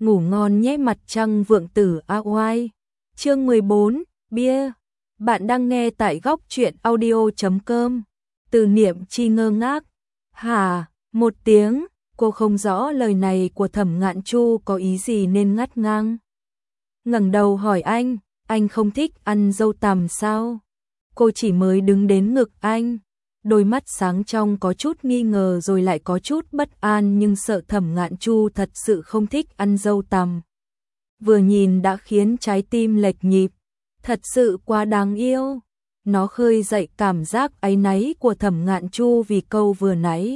ngủ ngon nhé mặt trăng vượng tử oai. Chương 14, bia. Bạn đang nghe tại góc truyện audio.com. Từ Niệm Chi ngơ ngác. Hả? Một tiếng, cô không rõ lời này của Thẩm Ngạn Chu có ý gì nên ngắt ngang. Ngẩng đầu hỏi anh không thích ăn dâu tằm sao? Cô chỉ mới đứng đến ngực anh. Đôi mắt sáng trong có chút nghi ngờ rồi lại có chút bất an nhưng sợ Thẩm Ngạn Chu thật sự không thích ăn dâu tằm. Vừa nhìn đã khiến trái tim lệch nhịp, thật sự quá đáng yêu. Nó khơi dậy cảm giác áy náy của Thẩm Ngạn Chu vì câu vừa nãy.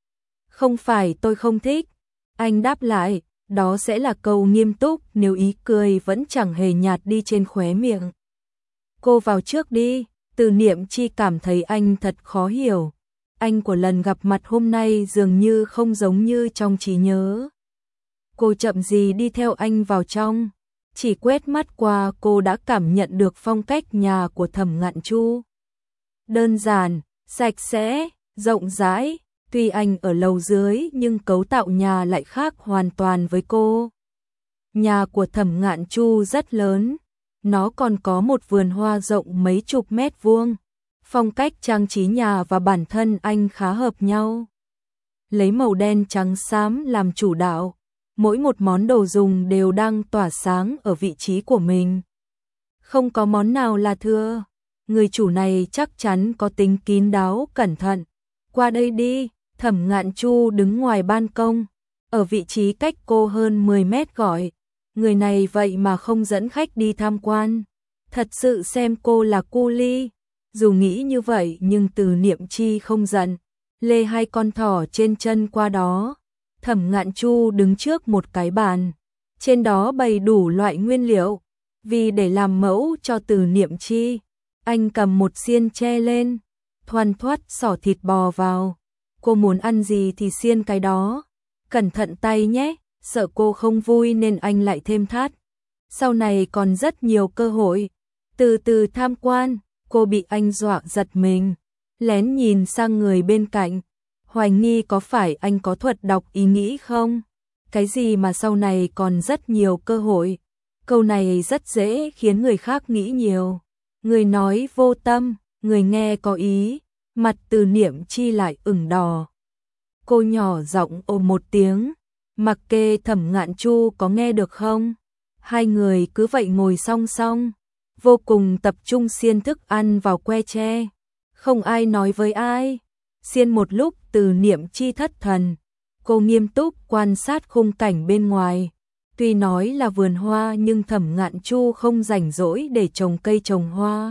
Không phải tôi không thích, anh đáp lại, đó sẽ là câu nghiêm túc nếu ý cười vẫn chẳng hề nhạt đi trên khóe miệng. Cô vào trước đi. Từ Niệm Chi cảm thấy anh thật khó hiểu. Anh của lần gặp mặt hôm nay dường như không giống như trong trí nhớ. Cô chậm gì đi theo anh vào trong. Chỉ quét mắt qua cô đã cảm nhận được phong cách nhà của Thẩm Ngạn Chu. Đơn giản, sạch sẽ, rộng rãi. Tuy anh ở lầu dưới nhưng cấu tạo nhà lại khác hoàn toàn với cô. Nhà của Thẩm Ngạn Chu rất lớn. Nó còn có một vườn hoa rộng mấy chục mét vuông. Phong cách trang trí nhà và bản thân anh khá hợp nhau. Lấy màu đen trắng xám làm chủ đạo. Mỗi một món đồ dùng đều đang tỏa sáng ở vị trí của mình. Không có món nào là thừa. Người chủ này chắc chắn có tính kín đáo cẩn thận. Qua đây đi, Thẩm Ngạn Chu đứng ngoài ban công. Ở vị trí cách cô hơn 10 mét gọi. Người này vậy mà không dẫn khách đi tham quan. Thật sự xem cô là cu ly. Dù nghĩ như vậy nhưng Từ Niệm Chi không giận. Lê hai con thỏ trên chân qua đó. Thẩm Ngạn Chu đứng trước một cái bàn. Trên đó bày đủ loại nguyên liệu. Vì để làm mẫu cho Từ Niệm Chi, anh cầm một xiên tre lên. Thoăn thoắt xỏ thịt bò vào. Cô muốn ăn gì thì xiên cái đó. Cẩn thận tay nhé. Sợ cô không vui nên anh lại thêm thắt. Sau này còn rất nhiều cơ hội. Từ từ tham quan, cô bị anh dọa giật mình. Lén nhìn sang người bên cạnh. Hoài nghi có phải anh có thuật đọc ý nghĩ không? Cái gì mà sau này còn rất nhiều cơ hội? Câu này rất dễ khiến người khác nghĩ nhiều. Người nói vô tâm, người nghe có ý. Mặt Từ Niệm Chi lại ửng đỏ. Cô nhỏ giọng ồ một tiếng. Mặc kệ Thẩm Ngạn Chu có nghe được không? Hai người cứ vậy ngồi song song, vô cùng tập trung xiên thức ăn vào que tre. Không ai nói với ai. Xiên một lúc Từ Niệm Chi thất thần. Cô nghiêm túc quan sát khung cảnh bên ngoài. Tuy nói là vườn hoa nhưng Thẩm Ngạn Chu không rảnh rỗi để trồng cây trồng hoa.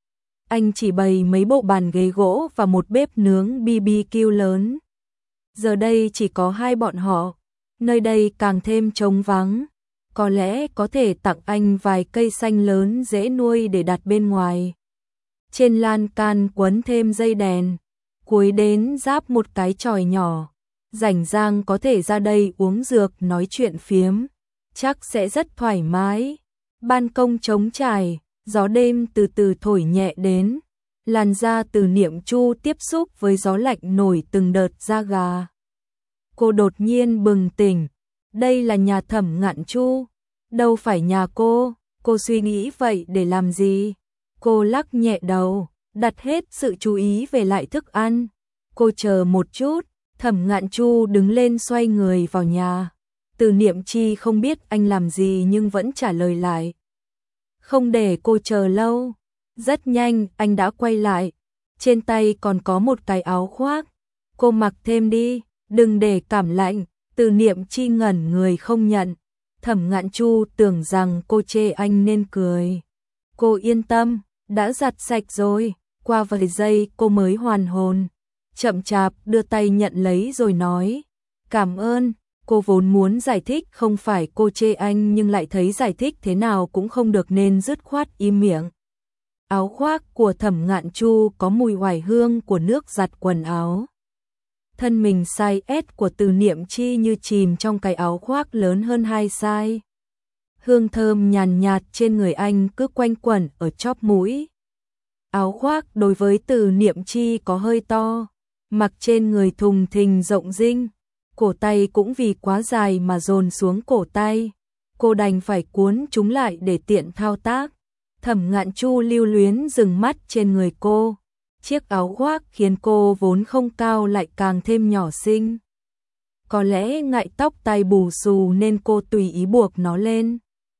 Anh chỉ bày mấy bộ bàn ghế gỗ và một bếp nướng BBQ lớn. Giờ đây chỉ có hai bọn họ. Nơi đây càng thêm trống vắng. Có lẽ có thể tặng anh vài cây xanh lớn dễ nuôi để đặt bên ngoài. Trên lan can quấn thêm dây đèn. Cuối đến ráp một cái chòi nhỏ. Rảnh rang có thể ra đây uống dược nói chuyện phiếm. Chắc sẽ rất thoải mái. Ban công trống trải, gió đêm từ từ thổi nhẹ đến. Làn da Từ Niệm Chu tiếp xúc với gió lạnh nổi từng đợt da gà. Cô đột nhiên bừng tỉnh. Đây là nhà Thẩm Ngạn Chu, đâu phải nhà cô suy nghĩ vậy để làm gì? Cô lắc nhẹ đầu, đặt hết sự chú ý về lại thức ăn. Cô chờ một chút, Thẩm Ngạn Chu đứng lên xoay người vào nhà. Từ Niệm Chi không biết anh làm gì nhưng vẫn trả lời lại. Không để cô chờ lâu. Rất nhanh anh đã quay lại. Trên tay còn có một cái áo khoác. Cô mặc thêm đi. Đừng để cảm lạnh. Từ Niệm Chi ngẩn người không nhận. Thẩm Ngạn Chu tưởng rằng cô chê anh nên cười. Cô yên tâm, đã giặt sạch rồi. Qua vài giây cô mới hoàn hồn. Chậm chạp đưa tay nhận lấy rồi nói. Cảm ơn. Cô vốn muốn giải thích không phải cô chê anh nhưng lại thấy giải thích thế nào cũng không được nên dứt khoát im miệng. Áo khoác của Thẩm Ngạn Chu có mùi oải hương của nước giặt quần áo. Thân mình size S của Từ Niệm Chi như chìm trong cái áo khoác lớn hơn 2 size. Hương thơm nhàn nhạt trên người anh cứ quanh quẩn ở chóp mũi. Áo khoác đối với Từ Niệm Chi có hơi to, mặc trên người thùng thình rộng rinh, cổ tay cũng vì quá dài mà dồn xuống cổ tay, cô đành phải cuốn chúng lại để tiện thao tác. Thẩm Ngạn Chu lưu luyến dừng mắt trên người cô. Chiếc áo khoác khiến cô vốn không cao lại càng thêm nhỏ xinh. Có lẽ ngại tóc tai bù xù nên cô tùy ý buộc nó lên,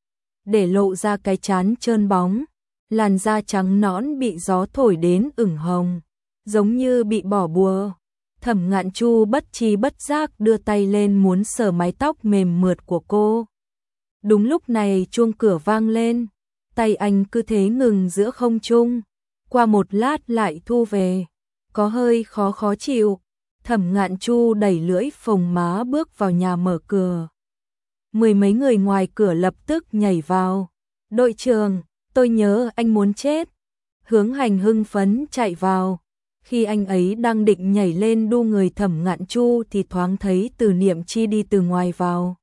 để lộ ra cái trán trơn bóng, làn da trắng nõn bị gió thổi đến ửng hồng, giống như bị bỏ bùa. Thẩm Ngạn Chu bất tri bất giác đưa tay lên muốn sờ mái tóc mềm mượt của cô. Đúng lúc này chuông cửa vang lên, tay anh cứ thế ngừng giữa không trung, qua một lát lại thu về, có hơi khó chịu. Thẩm Ngạn Chu đẩy lưỡi phồng má bước vào nhà mở cửa. Mười mấy người ngoài cửa lập tức nhảy vào. Đội trưởng, tôi nhớ anh muốn chết. Hướng Hành hưng phấn chạy vào. Khi anh ấy đang định nhảy lên đu người Thẩm Ngạn Chu thì thoáng thấy Từ Niệm Chi đi từ ngoài vào.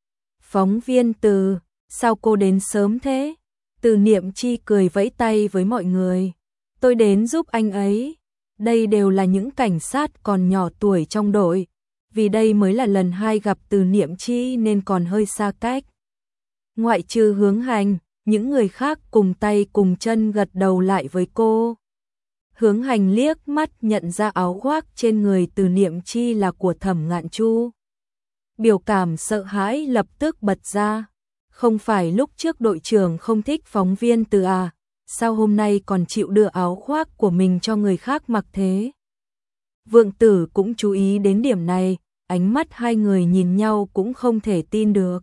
Phóng viên Từ, sao cô đến sớm thế? Từ Niệm Chi cười vẫy tay với mọi người. Tôi đến giúp anh ấy. Đây đều là những cảnh sát còn nhỏ tuổi trong đội. Vì đây mới là lần 2 gặp Từ Niệm Chi nên còn hơi xa cách. Ngoại trừ Hướng Hành, những người khác cùng tay cùng chân gật đầu lại với cô. Hướng Hành liếc mắt nhận ra áo khoác trên người Từ Niệm Chi là của Thẩm Ngạn Chu. Biểu cảm sợ hãi lập tức bật ra. Không phải lúc trước đội trưởng không thích phóng viên Từ à? Sao hôm nay còn chịu đưa áo khoác của mình cho người khác mặc thế? Vượng Tử cũng chú ý đến điểm này, ánh mắt hai người nhìn nhau cũng không thể tin được.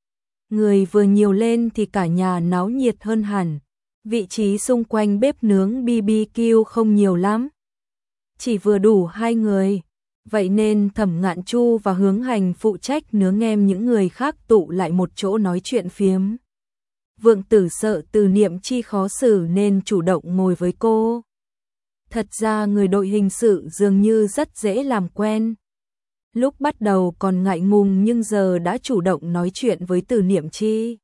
Người vừa nhiều lên thì cả nhà náo nhiệt hơn hẳn. Vị trí xung quanh bếp nướng BBQ không nhiều lắm, chỉ vừa đủ 2 người. Vậy nên Thẩm Ngạn Chu và Hướng Hành phụ trách nướng em, những người khác tụ lại một chỗ nói chuyện phiếm. Vượng Tử sợ Từ Niệm Chi khó xử nên chủ động ngồi với cô. Thật ra người đội hình sự dường như rất dễ làm quen. Lúc bắt đầu còn ngại ngùng nhưng giờ đã chủ động nói chuyện với Từ Niệm Chi.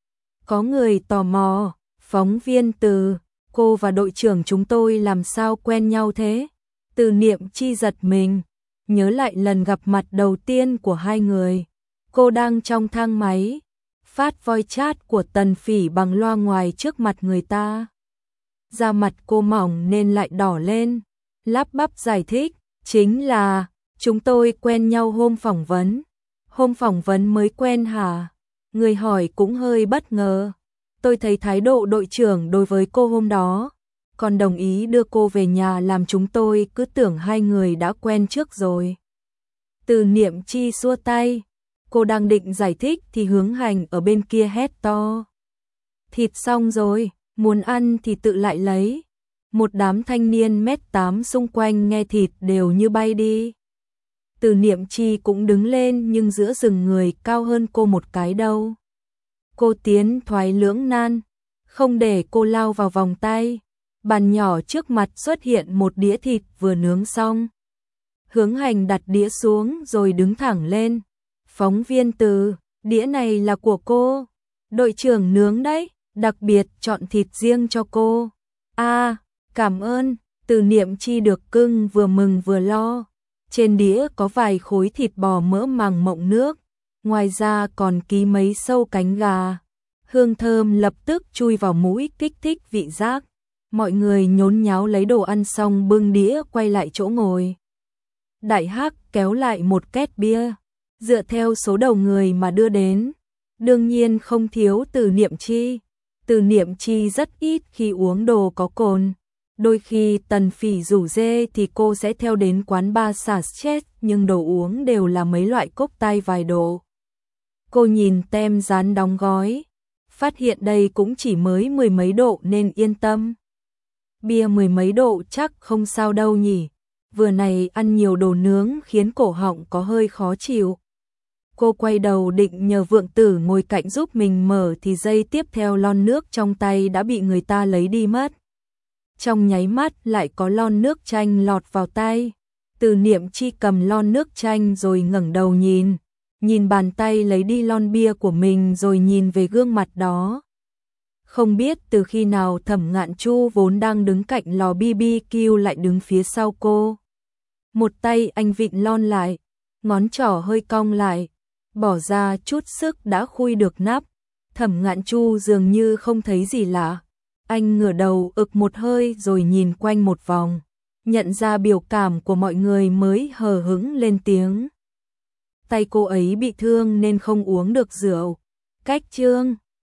Có người tò mò, phóng viên Từ, cô và đội trưởng chúng tôi làm sao quen nhau thế? Từ Niệm Chi giật mình, nhớ lại lần gặp mặt đầu tiên của hai người. Cô đang trong thang máy, phát voice chat của Tần Phỉ bằng loa ngoài trước mặt người ta. Da mặt cô mỏng nên lại đỏ lên, lắp bắp giải thích, chính là chúng tôi quen nhau hôm phỏng vấn. Hôm phỏng vấn mới quen hả? Người hỏi cũng hơi bất ngờ. Tôi thấy thái độ đội trưởng đối với cô hôm đó, còn đồng ý đưa cô về nhà làm chúng tôi cứ tưởng hai người đã quen trước rồi. Từ Niệm Chi xua tay, cô đang định giải thích thì Hướng Hành ở bên kia hét to. Thịt xong rồi, muốn ăn thì tự lại lấy. Một đám thanh niên 1m8 xung quanh nghe thịt đều như bay đi. Từ Niệm Chi cũng đứng lên nhưng giữa rừng người cao hơn cô một cái đâu. Cô tiến thoái lưỡng nan, không để cô lao vào vòng tay. Bàn nhỏ trước mặt xuất hiện một đĩa thịt vừa nướng xong. Hướng Hành đặt đĩa xuống rồi đứng thẳng lên. Phóng viên Từ, đĩa này là của cô. Đội trưởng nướng đấy, đặc biệt chọn thịt riêng cho cô. À, cảm ơn. Từ Niệm Chi được cưng vừa mừng vừa lo. Trên đĩa có vài khối thịt bò mỡ màng mọng nước, ngoài ra còn ký mấy sâu cánh gà. Hương thơm lập tức chui vào mũi kích thích vị giác. Mọi người nhốn nháo lấy đồ ăn xong bưng đĩa quay lại chỗ ngồi. Đại Hắc kéo lại một két bia, dựa theo số đầu người mà đưa đến. Đương nhiên không thiếu Từ Niệm Chi. Từ Niệm Chi rất ít khi uống đồ có cồn. Đôi khi Tần Phỉ rủ dê thì cô sẽ theo đến quán bar xả stress, nhưng đồ uống đều là mấy loại cốc tai vài độ. Cô nhìn tem dán đóng gói, phát hiện đây cũng chỉ mới 10 mấy độ nên yên tâm. Bia 10 mấy độ chắc không sao đâu nhỉ. Vừa này ăn nhiều đồ nướng khiến cổ họng có hơi khó chịu. Cô quay đầu định nhờ Vượng Tử ngồi cạnh giúp mình mở thì giây tiếp theo lon nước trong tay đã bị người ta lấy đi mất. Trong nháy mắt lại có lon nước chanh lọt vào tay. Từ Niệm Chi cầm lon nước chanh rồi ngẩng đầu nhìn bàn tay lấy đi lon bia của mình rồi nhìn về gương mặt đó. Không biết từ khi nào Thẩm Ngạn Chu vốn đang đứng cạnh lò BBQ lại đứng phía sau cô. Một tay anh vịn lon lại, ngón trỏ hơi cong lại, bỏ ra chút sức đã khui được nắp, Thẩm Ngạn Chu dường như không thấy gì lạ. Anh ngửa đầu ực một hơi rồi nhìn quanh một vòng, nhận ra biểu cảm của mọi người mới hờ hững lên tiếng. Tay cô ấy bị thương nên không uống được rượu. Cách Trương